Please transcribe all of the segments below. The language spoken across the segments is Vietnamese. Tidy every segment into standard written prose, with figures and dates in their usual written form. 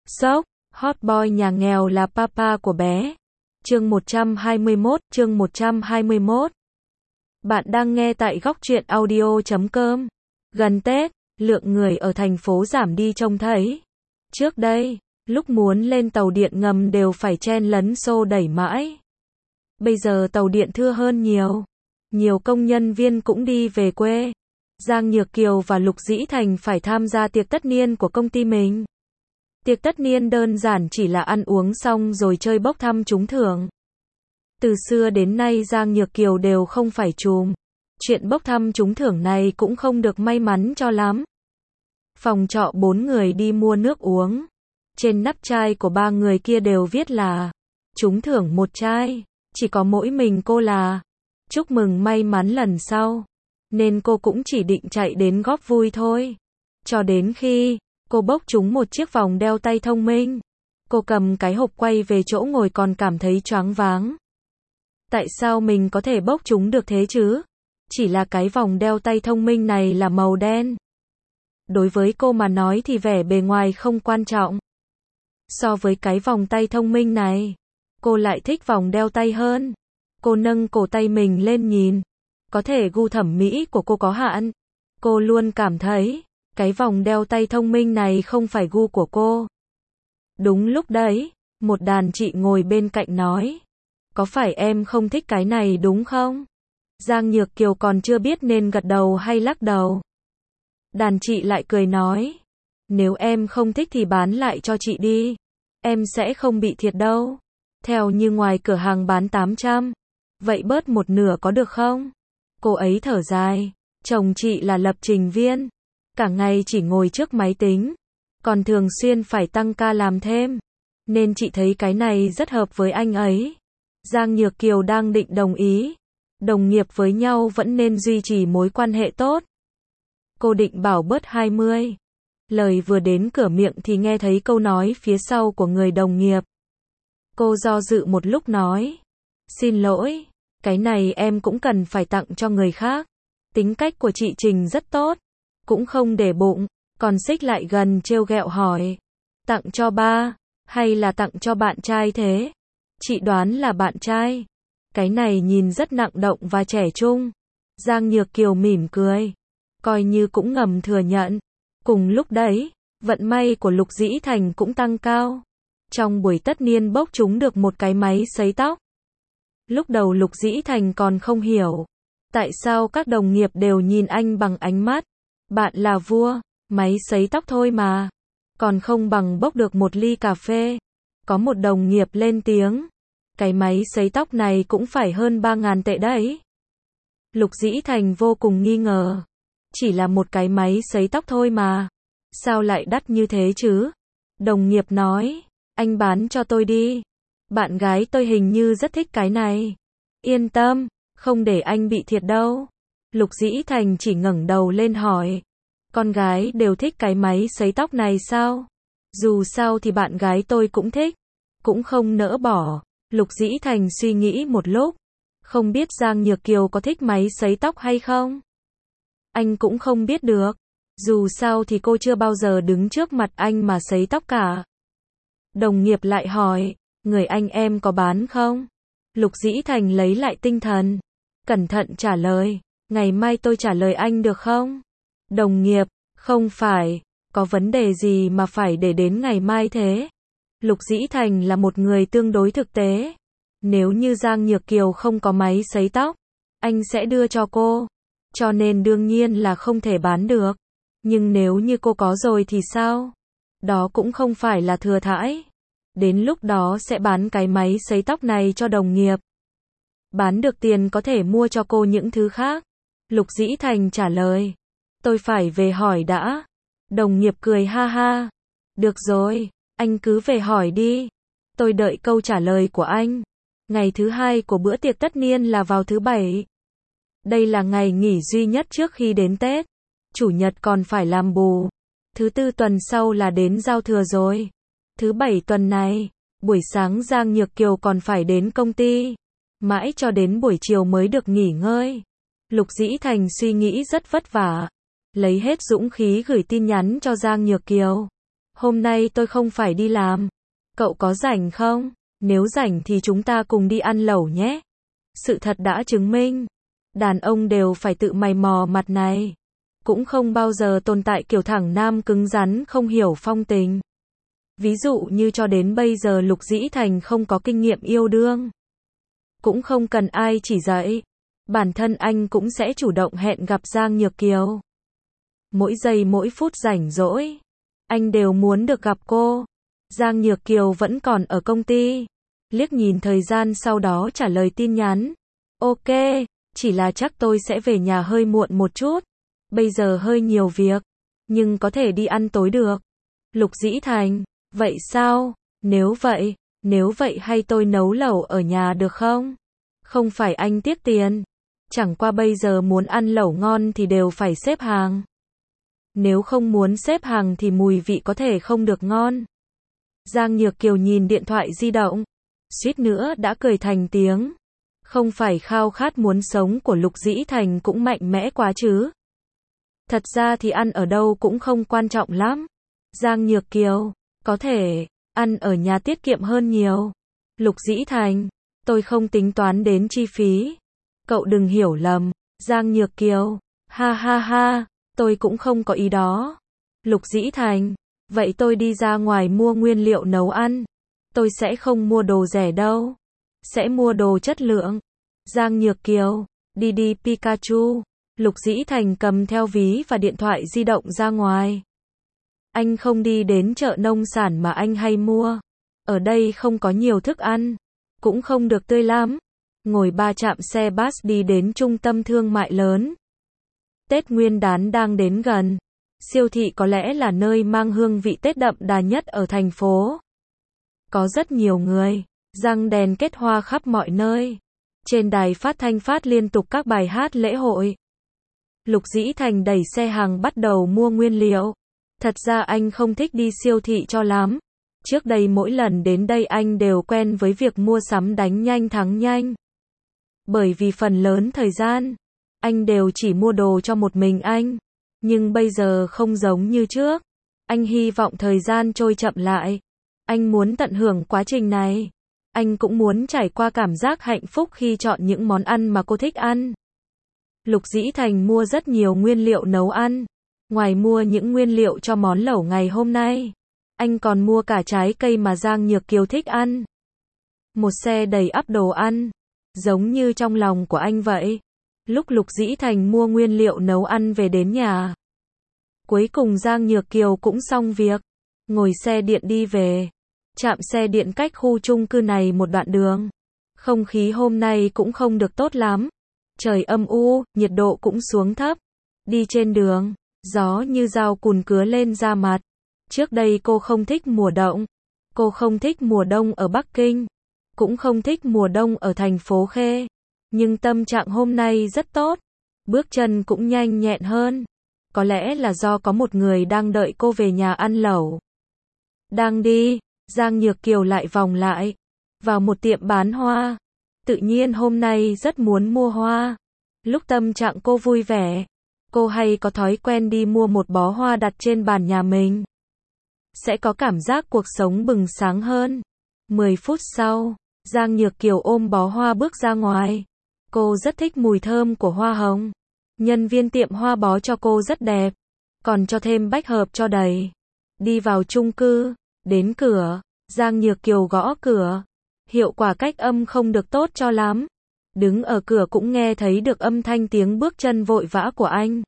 Sốc, hot boy nhà nghèo là papa của bé. Chương 121. Bạn đang nghe tại góc truyện audio.com. Gần Tết, lượng người ở thành phố giảm đi trông thấy. Trước đây, lúc muốn lên tàu điện ngầm đều phải chen lấn xô đẩy mãi. Bây giờ tàu điện thưa hơn nhiều. Nhiều công nhân viên cũng đi về quê. Giang Nhược Kiều và Lục Dĩ Thành phải tham gia tiệc tất niên của công ty mình. Tiệc tất niên đơn giản chỉ là ăn uống xong rồi chơi bốc thăm trúng thưởng. Từ xưa đến nay Giang Nhược Kiều đều không phải trùm. Chuyện bốc thăm trúng thưởng này cũng không được may mắn cho lắm. Phòng trọ 4 người đi mua nước uống. Trên nắp chai của 3 người kia đều viết là trúng thưởng 1 chai. Chỉ có mỗi mình cô là chúc mừng may mắn lần sau. Nên cô cũng chỉ định chạy đến góp vui thôi. Cho đến khi cô bốc trúng một chiếc vòng đeo tay thông minh. Cô cầm cái hộp quay về chỗ ngồi còn cảm thấy choáng váng. Tại sao mình có thể bốc trúng được thế chứ? Chỉ là cái vòng đeo tay thông minh này là màu đen. Đối với cô mà nói thì vẻ bề ngoài không quan trọng. So với cái vòng tay thông minh này, cô lại thích vòng đeo tay hơn. Cô nâng cổ tay mình lên nhìn. Có thể gu thẩm mỹ của cô có hạn. Cô luôn cảm thấy cái vòng đeo tay thông minh này không phải gu của cô. Đúng lúc đấy, một đàn chị ngồi bên cạnh nói. Có phải em không thích cái này đúng không? Giang Nhược Kiều còn chưa biết nên gật đầu hay lắc đầu. Đàn chị lại cười nói. Nếu em không thích thì bán lại cho chị đi. Em sẽ không bị thiệt đâu. Theo như ngoài cửa hàng bán 800. Vậy bớt một nửa có được không? Cô ấy thở dài. Chồng chị là lập trình viên. Cả ngày chỉ ngồi trước máy tính. Còn thường xuyên phải tăng ca làm thêm. Nên chị thấy cái này rất hợp với anh ấy. Giang Nhược Kiều đang định đồng ý. Đồng nghiệp với nhau vẫn nên duy trì mối quan hệ tốt. Cô định bảo bớt 20. Lời vừa đến cửa miệng thì nghe thấy câu nói phía sau của người đồng nghiệp. Cô do dự một lúc nói. Xin lỗi, cái này em cũng cần phải tặng cho người khác. Tính cách của chị Trình rất tốt. Cũng không để bụng, còn xích lại gần trêu ghẹo hỏi. Tặng cho ba, hay là tặng cho bạn trai thế? Chị đoán là bạn trai. Cái này nhìn rất nặng động và trẻ trung. Giang Nhược Kiều mỉm cười. Coi như cũng ngầm thừa nhận. Cùng lúc đấy, vận may của Lục Dĩ Thành cũng tăng cao. Trong buổi tất niên bốc trúng được một cái máy sấy tóc. Lúc đầu Lục Dĩ Thành còn không hiểu. Tại sao các đồng nghiệp đều nhìn anh bằng ánh mắt. Bạn là vua, máy sấy tóc thôi mà. Còn không bằng bốc được một ly cà phê. Có một đồng nghiệp lên tiếng. Cái máy sấy tóc này cũng phải hơn 3.000 tệ đấy. Lục Dĩ Thành vô cùng nghi ngờ. Chỉ là một cái máy sấy tóc thôi mà. Sao lại đắt như thế chứ? Đồng nghiệp nói. Anh bán cho tôi đi. Bạn gái tôi hình như rất thích cái này. Yên tâm, không để anh bị thiệt đâu. Lục Dĩ Thành chỉ ngẩng đầu lên hỏi. Con gái đều thích cái máy sấy tóc này sao? Dù sao thì bạn gái tôi cũng thích. Cũng không nỡ bỏ. Lục Dĩ Thành suy nghĩ một lúc. Không biết Giang Nhược Kiều có thích máy sấy tóc hay không? Anh cũng không biết được. Dù sao thì cô chưa bao giờ đứng trước mặt anh mà sấy tóc cả. Đồng nghiệp lại hỏi. Người anh em có bán không? Lục Dĩ Thành lấy lại tinh thần. Cẩn thận trả lời. Ngày mai tôi trả lời anh được không? Đồng nghiệp. Không phải. Có vấn đề gì mà phải để đến ngày mai thế? Lục Dĩ Thành là một người tương đối thực tế. Nếu như Giang Nhược Kiều không có máy sấy tóc, anh sẽ đưa cho cô. Cho nên đương nhiên là không thể bán được. Nhưng nếu như cô có rồi thì sao? Đó cũng không phải là thừa thãi. Đến lúc đó sẽ bán cái máy sấy tóc này cho đồng nghiệp. Bán được tiền có thể mua cho cô những thứ khác. Lục Dĩ Thành trả lời. Tôi phải về hỏi đã. Đồng nghiệp cười ha ha. Được rồi, anh cứ về hỏi đi. Tôi đợi câu trả lời của anh. Ngày thứ 2 của bữa tiệc tất niên là vào thứ 7. Đây là ngày nghỉ duy nhất trước khi đến Tết. Chủ nhật còn phải làm bù. Thứ 4 tuần sau là đến giao thừa rồi. Thứ 7 tuần này, buổi sáng Giang Nhược Kiều còn phải đến công ty. Mãi cho đến buổi chiều mới được nghỉ ngơi. Lục Dĩ Thành suy nghĩ rất vất vả. Lấy hết dũng khí gửi tin nhắn cho Giang Nhược Kiều. Hôm nay tôi không phải đi làm. Cậu có rảnh không? Nếu rảnh thì chúng ta cùng đi ăn lẩu nhé. Sự thật đã chứng minh, đàn ông đều phải tự mày mò mặt này. Cũng không bao giờ tồn tại kiểu thẳng nam cứng rắn không hiểu phong tình. Ví dụ như cho đến bây giờ Lục Dĩ Thành không có kinh nghiệm yêu đương. Cũng không cần ai chỉ dạy. Bản thân anh cũng sẽ chủ động hẹn gặp Giang Nhược Kiều. Mỗi giây mỗi phút rảnh rỗi, anh đều muốn được gặp cô. Giang Nhược Kiều vẫn còn ở công ty. Liếc nhìn thời gian sau đó trả lời tin nhắn. Ok, chỉ là chắc tôi sẽ về nhà hơi muộn một chút. Bây giờ hơi nhiều việc, nhưng có thể đi ăn tối được. Lục Dĩ Thành, vậy sao? Nếu vậy hay tôi nấu lẩu ở nhà được không? Không phải anh tiếc tiền. Chẳng qua bây giờ muốn ăn lẩu ngon thì đều phải xếp hàng. Nếu không muốn xếp hàng thì mùi vị có thể không được ngon. Giang Nhược Kiều nhìn điện thoại di động, suýt nữa đã cười thành tiếng. Không phải khao khát muốn sống của Lục Dĩ Thành cũng mạnh mẽ quá chứ? Thật ra thì ăn ở đâu cũng không quan trọng lắm. Giang Nhược Kiều, có thể ăn ở nhà tiết kiệm hơn nhiều. Lục Dĩ Thành, tôi không tính toán đến chi phí. Cậu đừng hiểu lầm. Giang Nhược Kiều, ha ha ha, tôi cũng không có ý đó. Lục Dĩ Thành, vậy tôi đi ra ngoài mua nguyên liệu nấu ăn. Tôi sẽ không mua đồ rẻ đâu. Sẽ mua đồ chất lượng. Giang Nhược Kiều, đi Pikachu. Lục Dĩ Thành cầm theo ví và điện thoại di động ra ngoài. Anh không đi đến chợ nông sản mà anh hay mua. Ở đây không có nhiều thức ăn. Cũng không được tươi lắm. Ngồi 3 trạm xe bus đi đến trung tâm thương mại lớn. Tết Nguyên đán đang đến gần. Siêu thị có lẽ là nơi mang hương vị Tết đậm đà nhất ở thành phố. Có rất nhiều người, răng đèn kết hoa khắp mọi nơi. Trên đài phát thanh phát liên tục các bài hát lễ hội. Lục Dĩ Thành đẩy xe hàng bắt đầu mua nguyên liệu. Thật ra anh không thích đi siêu thị cho lắm. Trước đây mỗi lần đến đây anh đều quen với việc mua sắm đánh nhanh thắng nhanh. Bởi vì phần lớn thời gian, anh đều chỉ mua đồ cho một mình anh. Nhưng bây giờ không giống như trước. Anh hy vọng thời gian trôi chậm lại. Anh muốn tận hưởng quá trình này. Anh cũng muốn trải qua cảm giác hạnh phúc khi chọn những món ăn mà cô thích ăn. Lục Dĩ Thành mua rất nhiều nguyên liệu nấu ăn. Ngoài mua những nguyên liệu cho món lẩu ngày hôm nay, anh còn mua cả trái cây mà Giang Nhược Kiều thích ăn. Một xe đầy ắp đồ ăn, giống như trong lòng của anh vậy. Lúc Lục Dĩ Thành mua nguyên liệu nấu ăn về đến nhà, cuối cùng Giang Nhược Kiều cũng xong việc, ngồi xe điện đi về. Trạm xe điện cách khu chung cư này một đoạn đường. Không khí hôm nay cũng không được tốt lắm. Trời âm u, nhiệt độ cũng xuống thấp. Đi trên đường, gió như dao cùn cứa lên da mặt. Trước đây cô không thích mùa đông. Cô không thích mùa đông ở Bắc Kinh. Cũng không thích mùa đông ở thành phố Khê. Nhưng tâm trạng hôm nay rất tốt. Bước chân cũng nhanh nhẹn hơn. Có lẽ là do có một người đang đợi cô về nhà ăn lẩu. Đang đi, Giang Nhược Kiều lại vòng lại. Vào một tiệm bán hoa. Tự nhiên hôm nay rất muốn mua hoa. Lúc tâm trạng cô vui vẻ, cô hay có thói quen đi mua một bó hoa đặt trên bàn nhà mình. Sẽ có cảm giác cuộc sống bừng sáng hơn. 10 phút sau, Giang Nhược Kiều ôm bó hoa bước ra ngoài. Cô rất thích mùi thơm của hoa hồng. Nhân viên tiệm hoa bó cho cô rất đẹp. Còn cho thêm bách hợp cho đầy. Đi vào chung cư, đến cửa, Giang Nhược Kiều gõ cửa. Hiệu quả cách âm không được tốt cho lắm. Đứng ở cửa cũng nghe thấy được âm thanh tiếng bước chân vội vã của anh.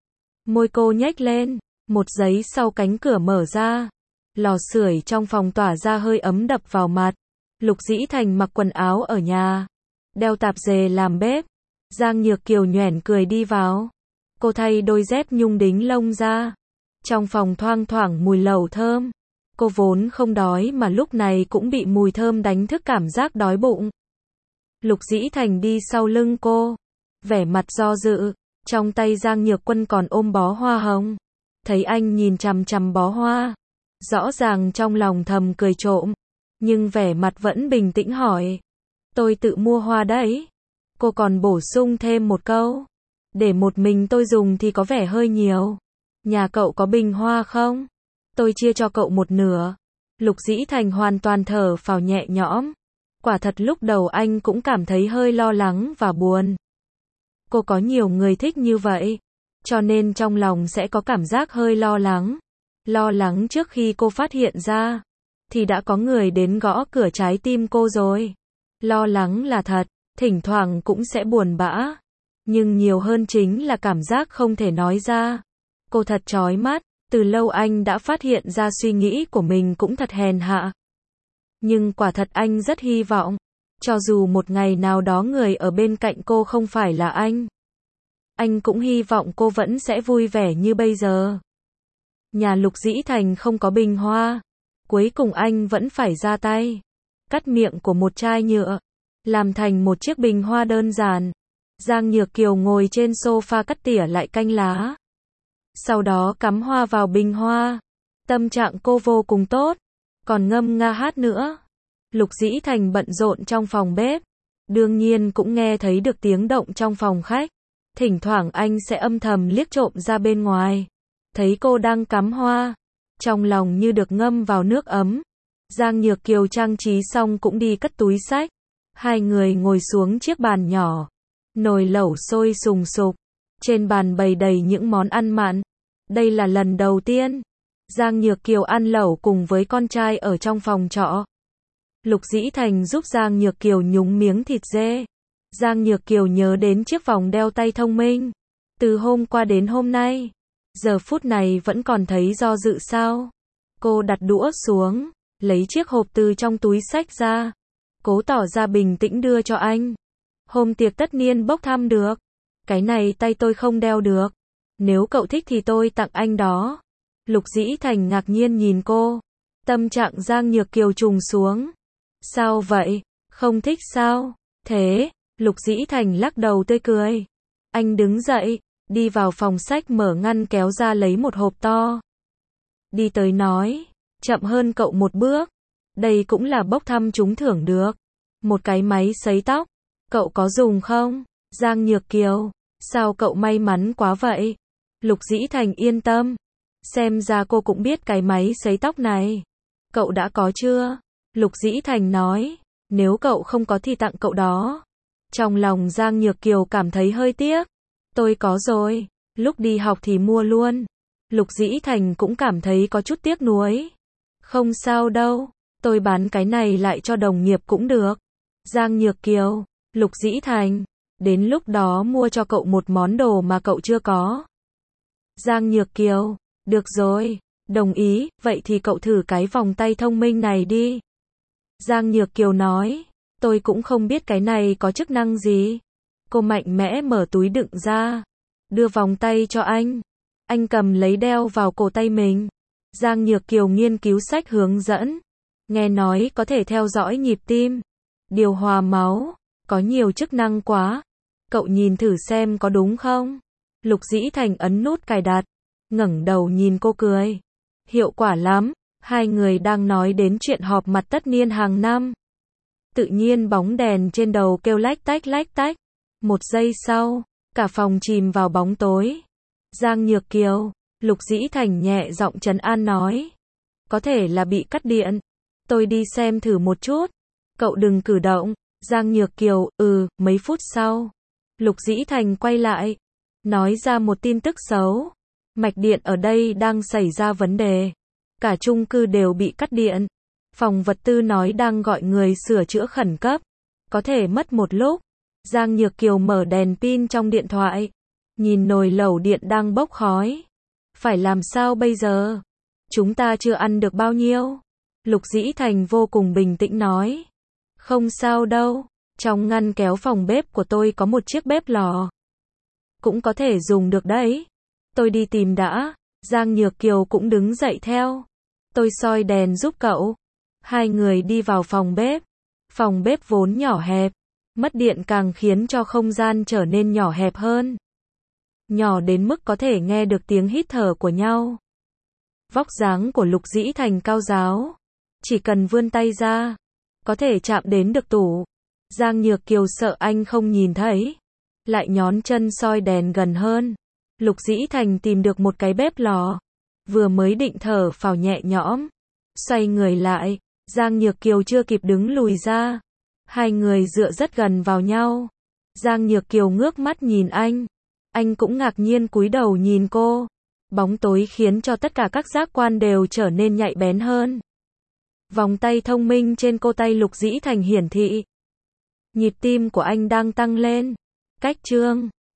Môi cô nhếch lên. Một giây sau cánh cửa mở ra. Lò sưởi trong phòng tỏa ra hơi ấm đập vào mặt. Lục Dĩ Thành mặc quần áo ở nhà, đeo tạp dề làm bếp. Giang Nhược Kiều nhoẻn cười đi vào. Cô thay đôi dép nhung đính lông ra. Trong phòng thoang thoảng mùi lẩu thơm. Cô vốn không đói mà lúc này cũng bị mùi thơm đánh thức cảm giác đói bụng. Lục Dĩ Thành đi sau lưng cô, vẻ mặt do dự. Trong tay Giang Nhược Quân còn ôm bó hoa hồng. Thấy anh nhìn chằm chằm bó hoa, rõ ràng trong lòng thầm cười trộm, nhưng vẻ mặt vẫn bình tĩnh hỏi. Tôi tự mua hoa đấy. Cô còn bổ sung thêm một câu. Để một mình tôi dùng thì có vẻ hơi nhiều. Nhà cậu có bình hoa không? Tôi chia cho cậu một nửa. Lục Dĩ Thành hoàn toàn thở phào nhẹ nhõm. Quả thật lúc đầu anh cũng cảm thấy hơi lo lắng và buồn. Cô có nhiều người thích như vậy, cho nên trong lòng sẽ có cảm giác hơi lo lắng. Lo lắng trước khi cô phát hiện ra, thì đã có người đến gõ cửa trái tim cô rồi. Lo lắng là thật, thỉnh thoảng cũng sẽ buồn bã. Nhưng nhiều hơn chính là cảm giác không thể nói ra. Cô thật chói mắt, từ lâu anh đã phát hiện ra suy nghĩ của mình cũng thật hèn hạ. Nhưng quả thật anh rất hy vọng, cho dù một ngày nào đó người ở bên cạnh cô không phải là anh cũng hy vọng cô vẫn sẽ vui vẻ như bây giờ. Nhà Lục Dĩ Thành không có bình hoa. Cuối cùng anh vẫn phải ra tay. Cắt miệng của một chai nhựa, làm thành một chiếc bình hoa đơn giản. Giang Nhược Kiều ngồi trên sofa cắt tỉa lại canh lá. Sau đó cắm hoa vào bình hoa. Tâm trạng cô vô cùng tốt, còn ngâm nga hát nữa. Lục Dĩ Thành bận rộn trong phòng bếp. Đương nhiên cũng nghe thấy được tiếng động trong phòng khách. Thỉnh thoảng anh sẽ âm thầm liếc trộm ra bên ngoài. Thấy cô đang cắm hoa. Trong lòng như được ngâm vào nước ấm. Giang Nhược Kiều trang trí xong cũng đi cất túi xách. Hai người ngồi xuống chiếc bàn nhỏ. Nồi lẩu sôi sùng sục. Trên bàn bày đầy những món ăn mặn. Đây là lần đầu tiên Giang Nhược Kiều ăn lẩu cùng với con trai ở trong phòng trọ. Lục Dĩ Thành giúp Giang Nhược Kiều nhúng miếng thịt dê. Giang Nhược Kiều nhớ đến chiếc vòng đeo tay thông minh. Từ hôm qua đến hôm nay, giờ phút này vẫn còn thấy do dự sao. Cô đặt đũa xuống, lấy chiếc hộp từ trong túi xách ra. Cố tỏ ra bình tĩnh đưa cho anh. Hôm tiệc tất niên bốc thăm được. Cái này tay tôi không đeo được. Nếu cậu thích thì tôi tặng anh đó. Lục Dĩ Thành ngạc nhiên nhìn cô. Tâm trạng Giang Nhược Kiều trùng xuống. Sao vậy? Không thích sao? Thế, Lục Dĩ Thành lắc đầu tươi cười. Anh đứng dậy, đi vào phòng sách mở ngăn kéo ra lấy một hộp to. Đi tới nói, chậm hơn cậu một bước. Đây cũng là bốc thăm trúng thưởng được. Một cái máy sấy tóc. Cậu có dùng không? Giang Nhược Kiều, sao cậu may mắn quá vậy? Lục Dĩ Thành yên tâm. Xem ra cô cũng biết cái máy sấy tóc này. Cậu đã có chưa? Lục Dĩ Thành nói, nếu cậu không có thì tặng cậu đó. Trong lòng Giang Nhược Kiều cảm thấy hơi tiếc. Tôi có rồi, lúc đi học thì mua luôn. Lục Dĩ Thành cũng cảm thấy có chút tiếc nuối. Không sao đâu, tôi bán cái này lại cho đồng nghiệp cũng được. Giang Nhược Kiều, Lục Dĩ Thành, đến lúc đó mua cho cậu một món đồ mà cậu chưa có. Giang Nhược Kiều, được rồi, đồng ý, vậy thì cậu thử cái vòng tay thông minh này đi. Giang Nhược Kiều nói, tôi cũng không biết cái này có chức năng gì. Cô mạnh mẽ mở túi đựng ra, đưa vòng tay cho anh. Anh cầm lấy đeo vào cổ tay mình. Giang Nhược Kiều nghiên cứu sách hướng dẫn. Nghe nói có thể theo dõi nhịp tim, điều hòa máu, có nhiều chức năng quá. Cậu nhìn thử xem có đúng không? Lục Dĩ Thành ấn nút cài đặt, ngẩng đầu nhìn cô cười. Hiệu quả lắm. Hai người đang nói đến chuyện họp mặt tất niên hàng năm. Tự nhiên bóng đèn trên đầu kêu lách tách lách tách. Một giây sau, cả phòng chìm vào bóng tối. Giang Nhược Kiều, Lục Dĩ Thành nhẹ giọng trấn an nói. Có thể là bị cắt điện. Tôi đi xem thử một chút. Cậu đừng cử động. Giang Nhược Kiều, mấy phút sau. Lục Dĩ Thành quay lại. Nói ra một tin tức xấu. Mạch điện ở đây đang xảy ra vấn đề. Cả chung cư đều bị cắt điện. Phòng vật tư nói đang gọi người sửa chữa khẩn cấp. Có thể mất một lúc. Giang Nhược Kiều mở đèn pin trong điện thoại. Nhìn nồi lẩu điện đang bốc khói. Phải làm sao bây giờ? Chúng ta chưa ăn được bao nhiêu. Lục Dĩ Thành vô cùng bình tĩnh nói. Không sao đâu. Trong ngăn kéo phòng bếp của tôi có một chiếc bếp lò. Cũng có thể dùng được đấy. Tôi đi tìm đã. Giang Nhược Kiều cũng đứng dậy theo. Tôi soi đèn giúp cậu. Hai người đi vào phòng bếp. Phòng bếp vốn nhỏ hẹp. Mất điện càng khiến cho không gian trở nên nhỏ hẹp hơn. Nhỏ đến mức có thể nghe được tiếng hít thở của nhau. Vóc dáng của Lục Dĩ Thành cao ráo. Chỉ cần vươn tay ra, có thể chạm đến được tủ. Giang Nhược Kiều sợ anh không nhìn thấy. Lại nhón chân soi đèn gần hơn. Lục Dĩ Thành tìm được một cái bếp lò. vừa mới định thở phào nhẹ nhõm, xoay người lại, Giang Nhược Kiều chưa kịp đứng lùi ra. Hai người dựa rất gần vào nhau. Giang Nhược Kiều ngước mắt nhìn anh cũng ngạc nhiên cúi đầu nhìn cô. Bóng tối khiến cho tất cả các giác quan đều trở nên nhạy bén hơn. Vòng tay thông minh trên cô tay Lục Dĩ Thành hiển thị. Nhịp tim của anh đang tăng lên. Cách chương